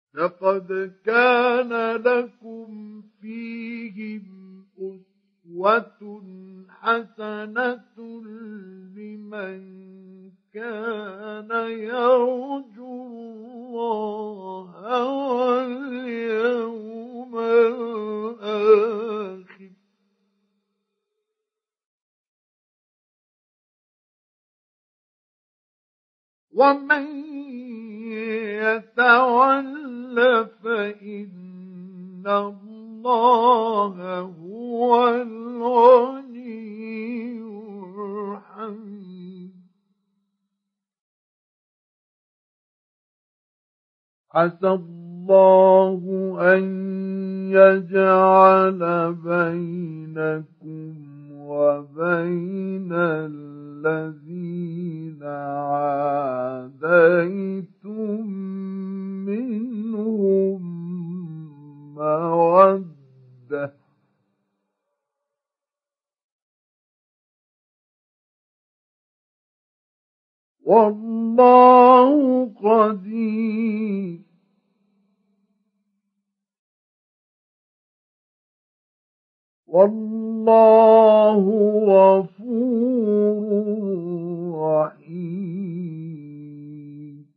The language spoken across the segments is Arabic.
لقد كان لكم فيهم أسوة حسنة لمن كان يرجو الله واليوم الآخر ومن يتول فإن الله هو الغني الحميد عسى الله أن يجعل بينكم وبين الذين عاديتم منهم مودة والله قدير والله غفور رحيم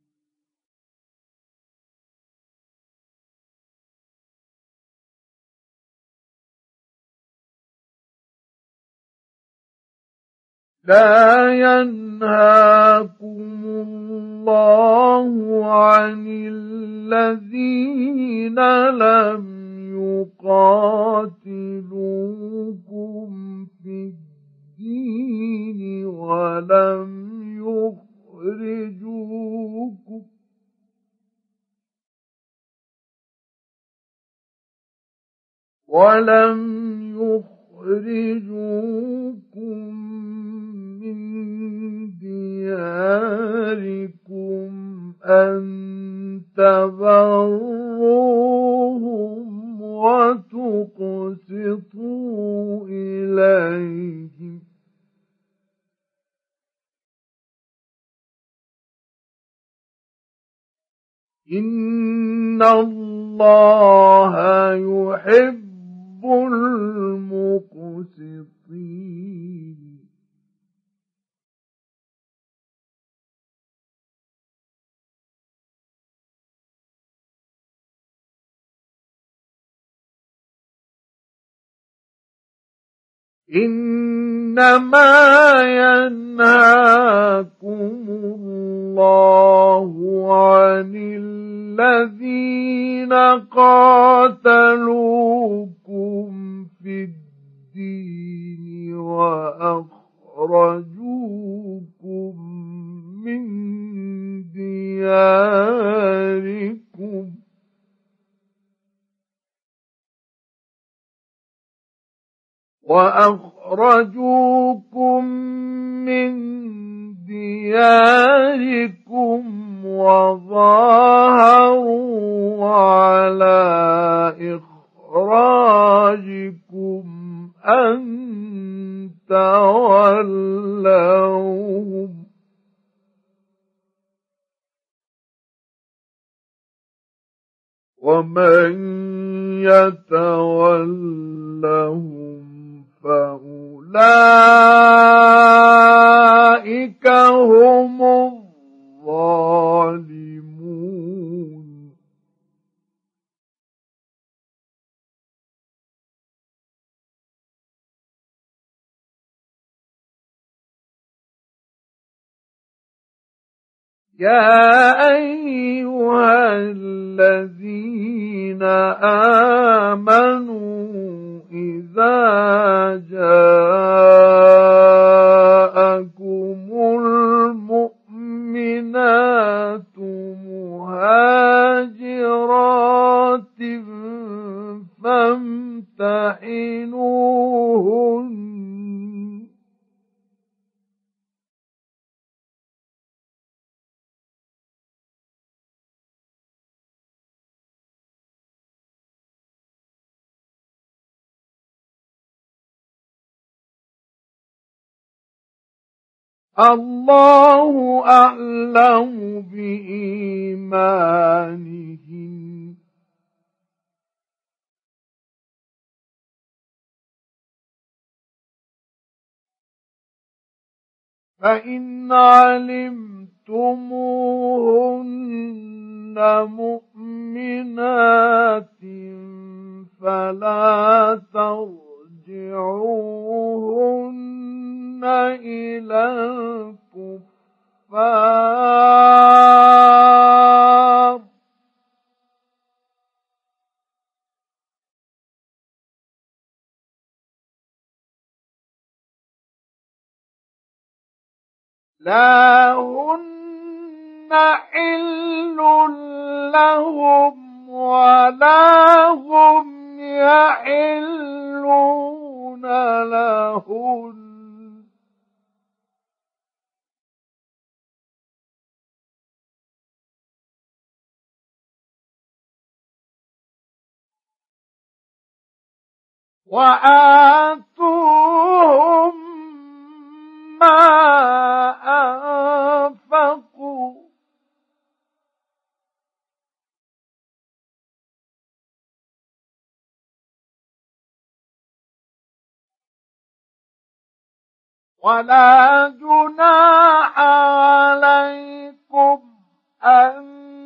لا ينهاكم الله عن الذين لم يقاتلوكم في الدين ولم يخرجوكم من دياركم أن تبروهم وتقسطوا إليهم إن الله يحب المقسطين إنما ينهاكم الله عن الذين قاتلوكم في الدين وأخرجوكم من دياركم وظاهروا على إخراجكم أن تولوهم ومن يتولهم فأولئك هم الظالمون يا أيها الذين آمنوا إذا جاءكم المؤمنات مهاجرات فامتحنوهن الله أعلم بإيمانهن فإن علمتموهن مؤمنات فلا ترجعوهن إلى الكفار لا هن حل لهم ولا هم يحلون لهن وآتوهم ما أنفقوا ولا جناح عليكم أن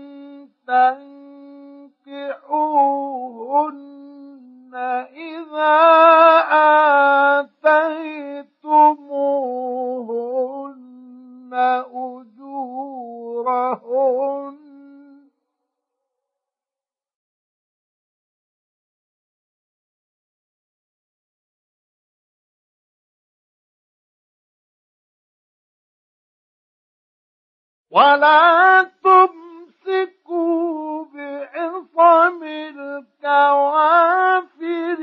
تنكحوهن إذا آتيتموهن أجورهن ولا تمسكوا بعصم الكوافر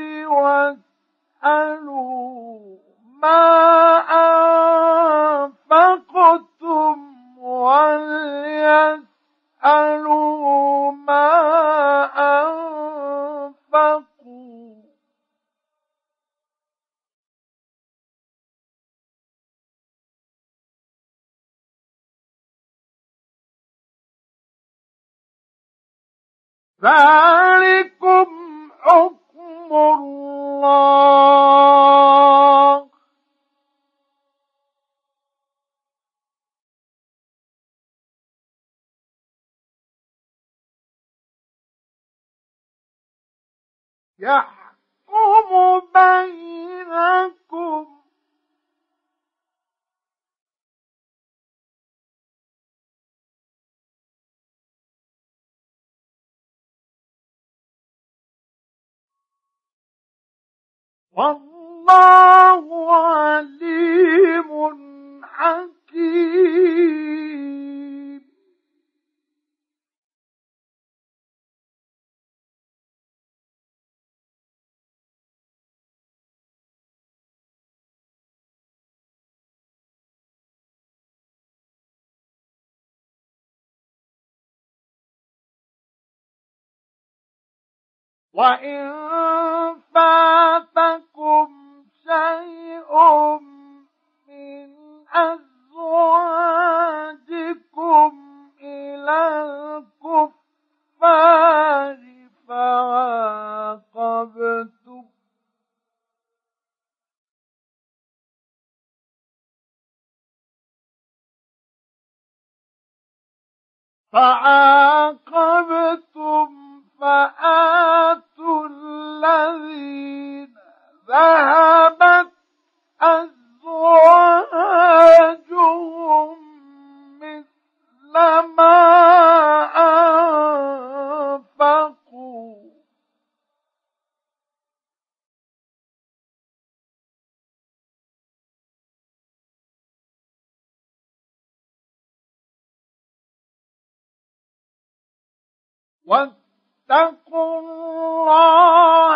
واسألوا ما أنفقتم وليسألوا ما أنفقوا ذلكم حكم الله يحكم بينكم والله عليم حكيم وإن فاتكم شيء من أزواجكم إلى الكفار فعاقبتم فآتوا الذين ذهبت أزواجهم مثل ما أنفقوا واتقوا الله